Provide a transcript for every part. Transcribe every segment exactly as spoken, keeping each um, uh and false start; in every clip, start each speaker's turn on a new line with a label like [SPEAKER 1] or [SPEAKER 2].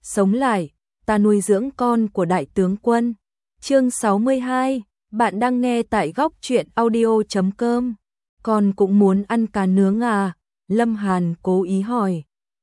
[SPEAKER 1] sống lại, ta nuôi dưỡng con của đại tướng quân. Chương sáu mươi hai, bạn đang nghe tại góc truyện audio chấm com. Con cũng muốn ăn cá nướng à? Lâm Hàn cố ý hỏi.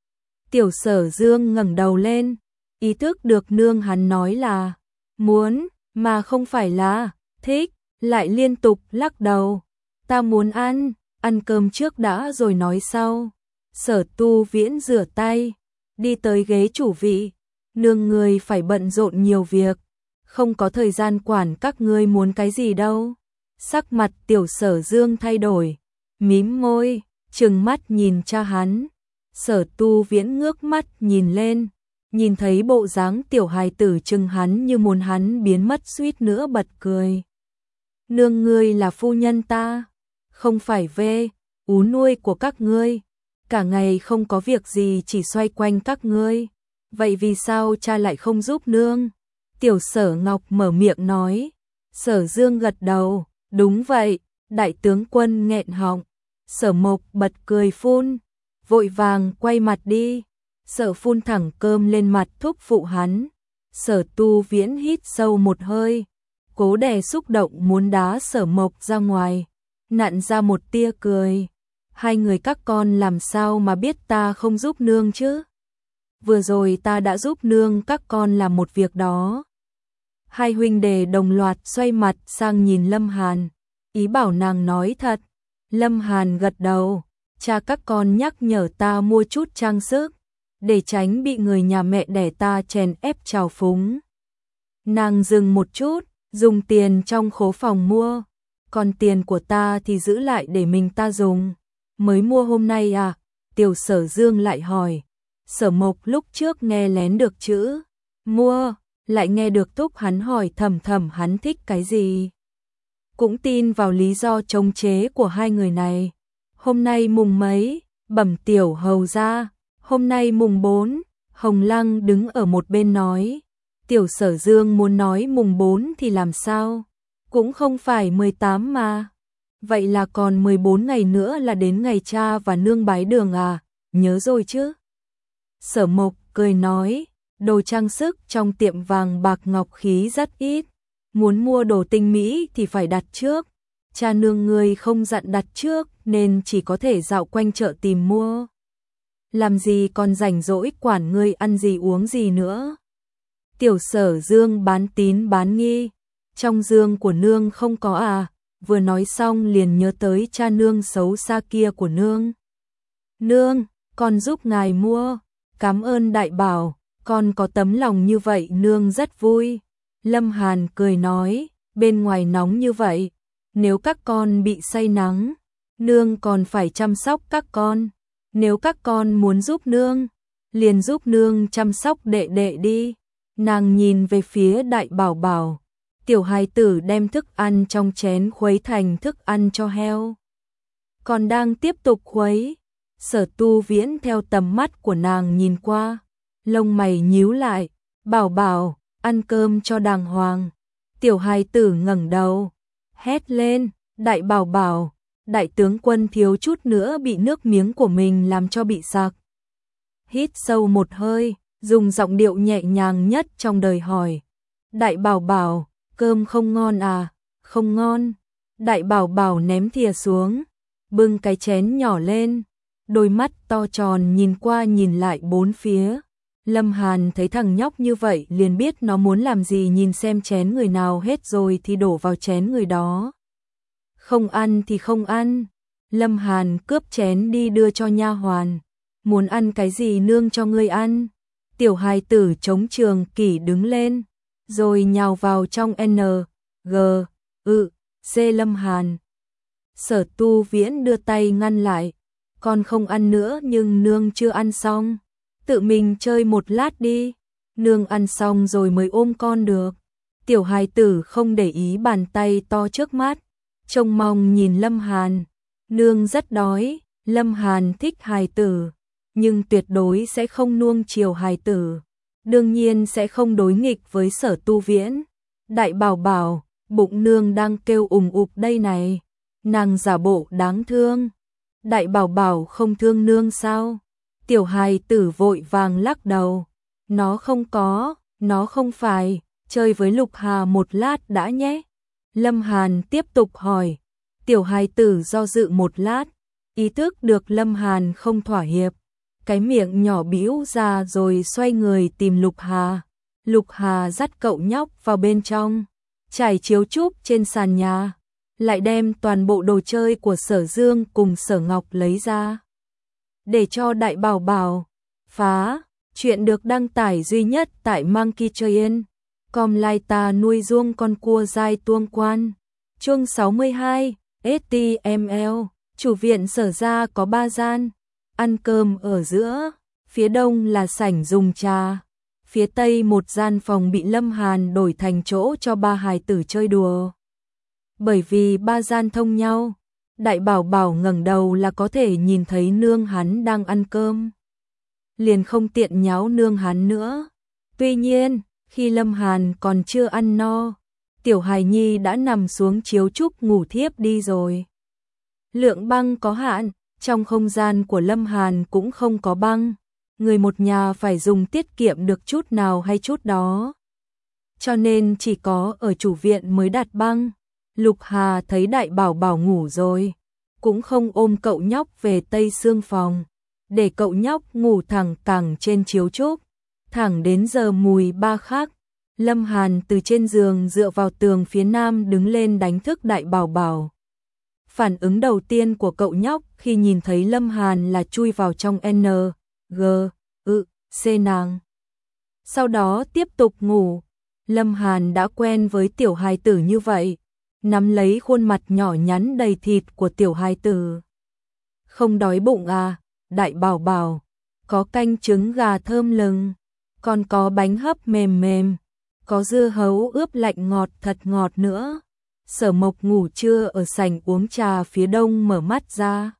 [SPEAKER 1] Tiểu Sở Dương ngẩng đầu lên, ý thức được nương hắn nói là muốn, mà không phải là thích, lại liên tục lắc đầu. Ta muốn ăn, ăn cơm trước đã rồi nói sau. Sở Tu Viễn rửa tay, đi tới ghế chủ vị. Nương người phải bận rộn nhiều việc, không có thời gian quản các ngươi muốn cái gì đâu. Sắc mặt Tiểu Sở Dương thay đổi, mím môi, trừng mắt nhìn cha hắn. Sở Tu Viễn ngước mắt nhìn lên, nhìn thấy bộ dáng tiểu hài tử trừng hắn như muốn hắn biến mất, suýt nữa bật cười. Nương ngươi là phu nhân ta, không phải về ú nuôi của các ngươi, cả ngày không có việc gì chỉ xoay quanh các ngươi. Vậy vì sao cha lại không giúp nương? Tiểu Sở Ngọc mở miệng nói. Sở Dương gật đầu, đúng vậy, đại tướng quân nghẹn họng. Sở Mộc bật cười phun, vội vàng quay mặt đi. Sở phun thẳng cơm lên mặt thúc phụ hắn. Sở Tu Viễn hít sâu một hơi, cố đè xúc động muốn đá Sở Mộc ra ngoài, nặn ra một tia cười. Hai người các con làm sao mà biết ta không giúp nương chứ? Vừa rồi ta đã giúp nương các con làm một việc đó. Hai huynh đệ đồng loạt xoay mặt sang nhìn Lâm Hàn, ý bảo nàng nói thật. Lâm Hàn gật đầu, cha các con nhắc nhở ta mua chút trang sức, để tránh bị người nhà mẹ đẻ ta chèn ép trào phúng. Nàng dừng một chút, dùng tiền trong khố phòng mua, còn tiền của ta thì giữ lại để mình ta dùng. Mới mua hôm nay à? Tiểu Sở Dương lại hỏi. Sở Mộc lúc trước nghe lén được chữ mua, lại nghe được thúc hắn hỏi thầm thầm hắn thích cái gì. Cũng tin vào lý do chống chế của hai người này. Hôm nay mùng mấy? Bẩm tiểu hầu ra. Hôm nay mùng bốn. Hồng Lăng đứng ở một bên nói. Tiểu Sở Dương muốn nói mùng bốn thì làm sao? Cũng không phải mười tám mà. Vậy là còn mười bốn ngày nữa là đến ngày cha và nương bái đường à? Nhớ rồi chứ? Sở Mộc cười nói, đồ trang sức trong tiệm vàng bạc ngọc khí rất ít, muốn mua đồ tinh mỹ thì phải đặt trước. Cha nương ngươi không dặn đặt trước nên chỉ có thể dạo quanh chợ tìm mua. Làm gì còn rảnh rỗi quản ngươi ăn gì uống gì nữa. Tiểu Sở Dương bán tín bán nghi, trong giường của nương không có à? Vừa nói xong liền nhớ tới cha nương xấu xa kia của nương. Nương, con giúp ngài mua. Cảm ơn đại bảo, con có tấm lòng như vậy nương rất vui. Lâm Hàn cười nói, bên ngoài nóng như vậy, nếu các con bị say nắng, nương còn phải chăm sóc các con. Nếu các con muốn giúp nương, liền giúp nương chăm sóc đệ đệ đi. Nàng nhìn về phía đại bảo bảo, tiểu hài tử đem thức ăn trong chén khuấy thành thức ăn cho heo. Còn đang tiếp tục khuấy. Sở Tu Viễn theo tầm mắt của nàng nhìn qua, lông mày nhíu lại, bảo bảo, ăn cơm cho đàng hoàng. Tiểu hài tử ngẩng đầu, hét lên, đại bảo bảo, đại tướng quân thiếu chút nữa bị nước miếng của mình làm cho bị sặc. Hít sâu một hơi, dùng giọng điệu nhẹ nhàng nhất trong đời hỏi, đại bảo bảo, cơm không ngon à? Không ngon. Đại bảo bảo ném thìa xuống, bưng cái chén nhỏ lên. Đôi mắt to tròn nhìn qua nhìn lại bốn phía. Lâm Hàn thấy thằng nhóc như vậy liền biết nó muốn làm gì, nhìn xem chén người nào hết rồi thì đổ vào chén người đó. Không ăn thì không ăn. Lâm Hàn cướp chén đi đưa cho nha hoàn. Muốn ăn cái gì nương cho ngươi ăn. Tiểu hài tử chống trường kỷ đứng lên, rồi nhào vào trong N, G, ư, C Lâm Hàn. Sở Tu Viễn đưa tay ngăn lại. Con không ăn nữa nhưng nương chưa ăn xong. Tự mình chơi một lát đi. Nương ăn xong rồi mới ôm con được. Tiểu hài tử không để ý bàn tay to trước mắt, trông mong nhìn Lâm Hàn. Nương rất đói. Lâm Hàn thích hài tử, nhưng tuyệt đối sẽ không nuông chiều hài tử. Đương nhiên sẽ không đối nghịch với Sở Tu Viễn. Đại bảo bảo, bụng nương đang kêu ùng ục đây này. Nàng giả bộ đáng thương. Đại bảo bảo không thương nương sao? Tiểu hài tử vội vàng lắc đầu. Nó không có, nó không phải, chơi với Lục Hà một lát đã nhé. Lâm Hàn tiếp tục hỏi. Tiểu hài tử do dự một lát, ý thức được Lâm Hàn không thỏa hiệp. Cái miệng nhỏ bĩu ra rồi xoay người tìm Lục Hà. Lục Hà dắt cậu nhóc vào bên trong, trải chiếu trúc trên sàn nhà, lại đem toàn bộ đồ chơi của Sở Dương cùng Sở Ngọc lấy ra. Để cho đại bảo bảo phá, chuyện được đăng tải duy nhất tại Monkey Train. Com lai ta nuôi ruông con cua dai tuông quan. Chương sáu mươi hai, ét tê em lờ, chủ viện Sở gia có ba gian, ăn cơm ở giữa, phía đông là sảnh dùng trà, phía tây một gian phòng bị Lâm Hàn đổi thành chỗ cho ba hài tử chơi đùa. Bởi vì ba gian thông nhau, đại bảo bảo ngẩng đầu là có thể nhìn thấy nương hắn đang ăn cơm. Liền không tiện nháo nương hắn nữa. Tuy nhiên, khi Lâm Hàn còn chưa ăn no, tiểu hài nhi đã nằm xuống chiếu trúc ngủ thiếp đi rồi. Lượng băng có hạn, trong không gian của Lâm Hàn cũng không có băng. Người một nhà phải dùng tiết kiệm được chút nào hay chút đó. Cho nên chỉ có ở chủ viện mới đặt băng. Lục Hà thấy đại bảo bảo ngủ rồi, cũng không ôm cậu nhóc về tây xương phòng, để cậu nhóc ngủ thẳng cẳng trên chiếu trúc. Thẳng đến giờ mùi ba khắc, Lâm Hàn từ trên giường dựa vào tường phía nam đứng lên đánh thức đại bảo bảo. Phản ứng đầu tiên của cậu nhóc khi nhìn thấy Lâm Hàn là chui vào trong N, G, ự, C nàng. Sau đó tiếp tục ngủ. Lâm Hàn đã quen với tiểu hài tử như vậy, nắm lấy khuôn mặt nhỏ nhắn đầy thịt của tiểu hài tử. Không đói bụng à, đại bảo bảo, có canh trứng gà thơm lừng, còn có bánh hấp mềm mềm, có dưa hấu ướp lạnh ngọt thật ngọt nữa. Sở Mộc ngủ trưa ở sảnh uống trà phía đông mở mắt ra,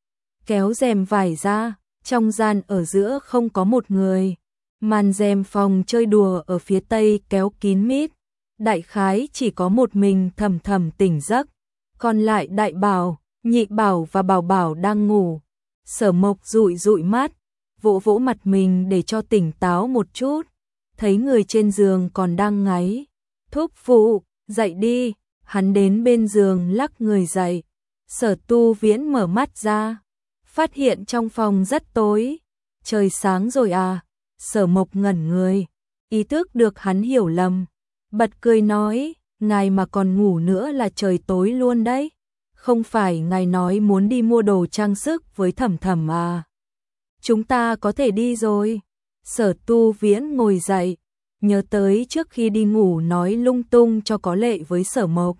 [SPEAKER 1] kéo rèm vải ra, trong gian ở giữa không có một người, màn rèm phòng chơi đùa ở phía tây kéo kín mít, đại khái chỉ có một mình Thầm Thầm tỉnh giấc, còn lại đại bảo, nhị bảo và bảo bảo đang ngủ. Sở Mộc dụi dụi mắt, vỗ vỗ mặt mình để cho tỉnh táo một chút, thấy người trên giường còn đang ngáy. Thúc phụ, dậy đi. Hắn đến bên giường lắc người dậy. Sở Tu Viễn mở mắt ra, phát hiện trong phòng rất tối. Trời sáng rồi à? Sở Mộc ngẩn người, ý thức được hắn hiểu lầm, bật cười nói, ngài mà còn ngủ nữa là trời tối luôn đấy. Không phải ngài nói muốn đi mua đồ trang sức với Thẩm Thẩm à? Chúng ta có thể đi rồi. Sở Tu Viễn ngồi dậy, nhớ tới trước khi đi ngủ nói lung tung cho có lệ với Sở Mộc.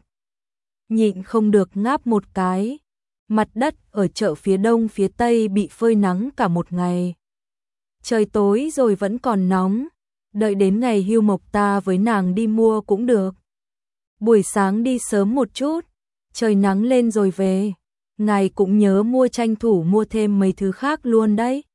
[SPEAKER 1] Nhịn không được ngáp một cái. Mặt đất ở chợ phía đông phía tây bị phơi nắng cả một ngày. Trời tối rồi vẫn còn nóng, đợi đến ngày hưu Mộc ta với nàng đi mua cũng được. Buổi sáng đi sớm một chút, trời nắng lên rồi về. Ngài cũng nhớ mua tranh thủ mua thêm mấy thứ khác luôn đấy.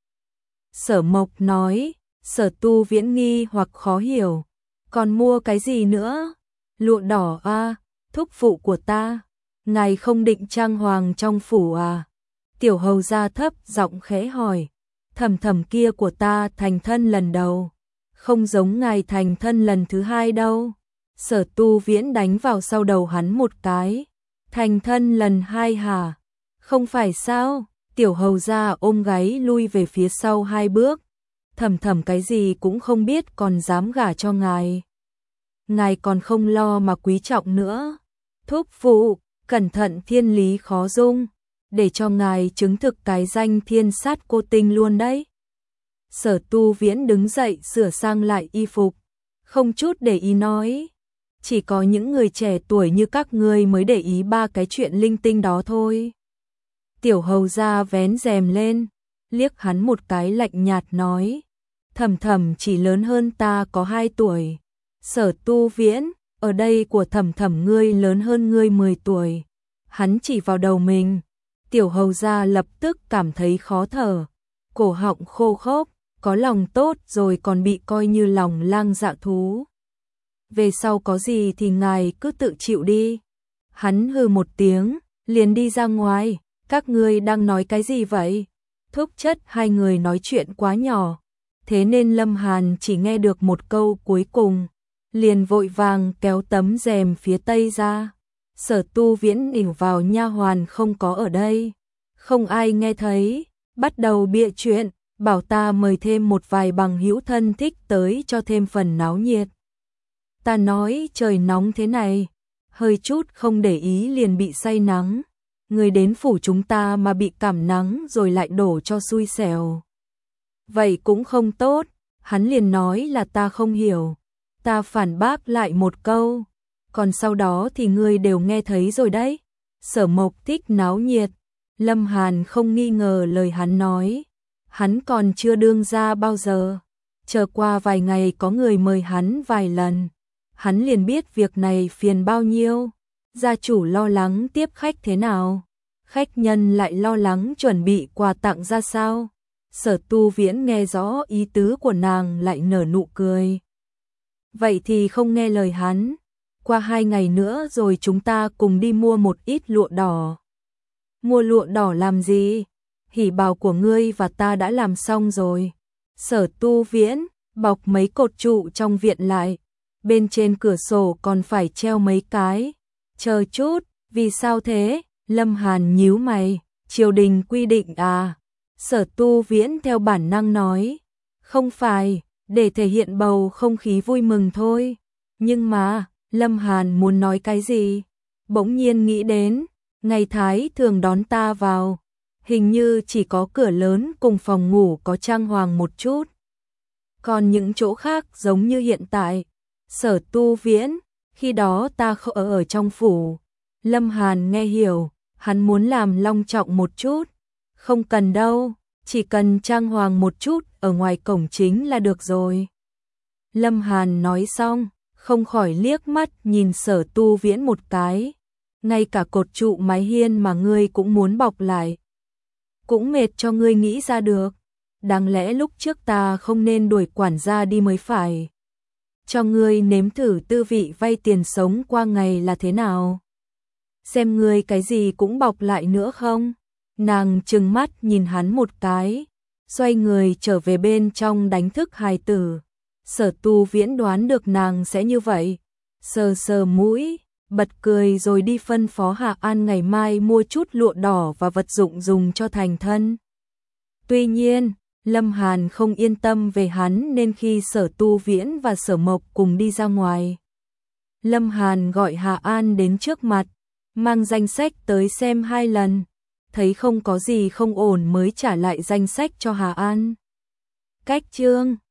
[SPEAKER 1] Sở Mộc nói. Sở Tu Viễn nghi hoặc khó hiểu. Còn mua cái gì nữa? Lụa đỏ à, thúc phụ của ta. Ngài không định trang hoàng trong phủ à? Tiểu hầu gia thấp giọng khẽ hỏi. Thầm thầm kia của ta thành thân lần đầu, không giống ngài thành thân lần thứ hai đâu. Sở Tu Viễn đánh vào sau đầu hắn một cái. Thành thân lần hai hả? Không phải sao? Tiểu hầu gia ôm gáy lui về phía sau hai bước. Thầm thầm cái gì cũng không biết còn dám gả cho ngài. Ngài còn không lo mà quý trọng nữa. Thúc phụ, cẩn thận thiên lý khó dung, để cho ngài chứng thực cái danh thiên sát cô tinh luôn đấy. Sở Tu Viễn đứng dậy sửa sang lại y phục, không chút để ý nói. Chỉ có những người trẻ tuổi như các ngươi mới để ý ba cái chuyện linh tinh đó thôi. Tiểu hầu gia vén rèm lên, liếc hắn một cái lạnh nhạt nói. Thầm thầm chỉ lớn hơn ta có hai tuổi. Sở Tu Viễn, ở đây của Thầm thầm ngươi lớn hơn ngươi mười tuổi. Hắn chỉ vào đầu mình. Tiểu hầu gia lập tức cảm thấy khó thở, cổ họng khô khốc, có lòng tốt rồi còn bị coi như lòng lang dạ thú. Về sau có gì thì ngài cứ tự chịu đi. Hắn hừ một tiếng, liền đi ra ngoài. Các ngươi đang nói cái gì vậy? Thúc chất hai người nói chuyện quá nhỏ, thế nên Lâm Hàn chỉ nghe được một câu cuối cùng, liền vội vàng kéo tấm rèm phía tây ra. Sở Tu Viễn ỉu vào nha hoàn không có ở đây, không ai nghe thấy, bắt đầu bịa chuyện, bảo ta mời thêm một vài bằng hữu thân thích tới cho thêm phần náo nhiệt. Ta nói trời nóng thế này, hơi chút không để ý liền bị say nắng, người đến phủ chúng ta mà bị cảm nắng rồi lại đổ cho xui xẻo. Vậy cũng không tốt, hắn liền nói là ta không hiểu, ta phản bác lại một câu, còn sau đó thì ngươi đều nghe thấy rồi đấy. Sở Mộc thích náo nhiệt, Lâm Hàn không nghi ngờ lời hắn nói, hắn còn chưa đương ra bao giờ, chờ qua vài ngày có người mời hắn vài lần, hắn liền biết việc này phiền bao nhiêu, gia chủ lo lắng tiếp khách thế nào, khách nhân lại lo lắng chuẩn bị quà tặng ra sao. Sở Tu Viễn nghe rõ ý tứ của nàng lại nở nụ cười. Vậy thì không nghe lời hắn, qua hai ngày nữa rồi chúng ta cùng đi mua một ít lụa đỏ. Mua lụa đỏ làm gì? Hỉ bào của ngươi và ta đã làm xong rồi. Sở Tu Viễn bọc mấy cột trụ trong viện lại, bên trên cửa sổ còn phải treo mấy cái. Chờ chút, vì sao thế? Lâm Hàn nhíu mày, triều đình quy định à? Sở Tu Viễn theo bản năng nói, không phải, để thể hiện bầu không khí vui mừng thôi. Nhưng mà, Lâm Hàn muốn nói cái gì? Bỗng nhiên nghĩ đến, ngày Thái thường đón ta vào, hình như chỉ có cửa lớn cùng phòng ngủ có trang hoàng một chút. Còn những chỗ khác giống như hiện tại, Sở Tu Viễn, khi đó ta không ở ở trong phủ. Lâm Hàn nghe hiểu, hắn muốn làm long trọng một chút. Không cần đâu, chỉ cần trang hoàng một chút ở ngoài cổng chính là được rồi. Lâm Hàn nói xong, không khỏi liếc mắt nhìn Sở Tu Viễn một cái. Ngay cả cột trụ mái hiên mà ngươi cũng muốn bọc lại. Cũng mệt cho ngươi nghĩ ra được. Đáng lẽ lúc trước ta không nên đuổi quản gia đi mới phải. Cho ngươi nếm thử tư vị vay tiền sống qua ngày là thế nào. Xem ngươi cái gì cũng bọc lại nữa không. Nàng trừng mắt nhìn hắn một cái, xoay người trở về bên trong đánh thức hài tử. Sở Tu Viễn đoán được nàng sẽ như vậy, sờ sờ mũi, bật cười rồi đi phân phó Hạ An ngày mai mua chút lụa đỏ và vật dụng dùng cho thành thân. Tuy nhiên, Lâm Hàn không yên tâm về hắn nên khi Sở Tu Viễn và Sở Mộc cùng đi ra ngoài, Lâm Hàn gọi Hạ An đến trước mặt, mang danh sách tới xem hai lần, thấy không có gì không ổn mới trả lại danh sách cho Hà An. Cách chương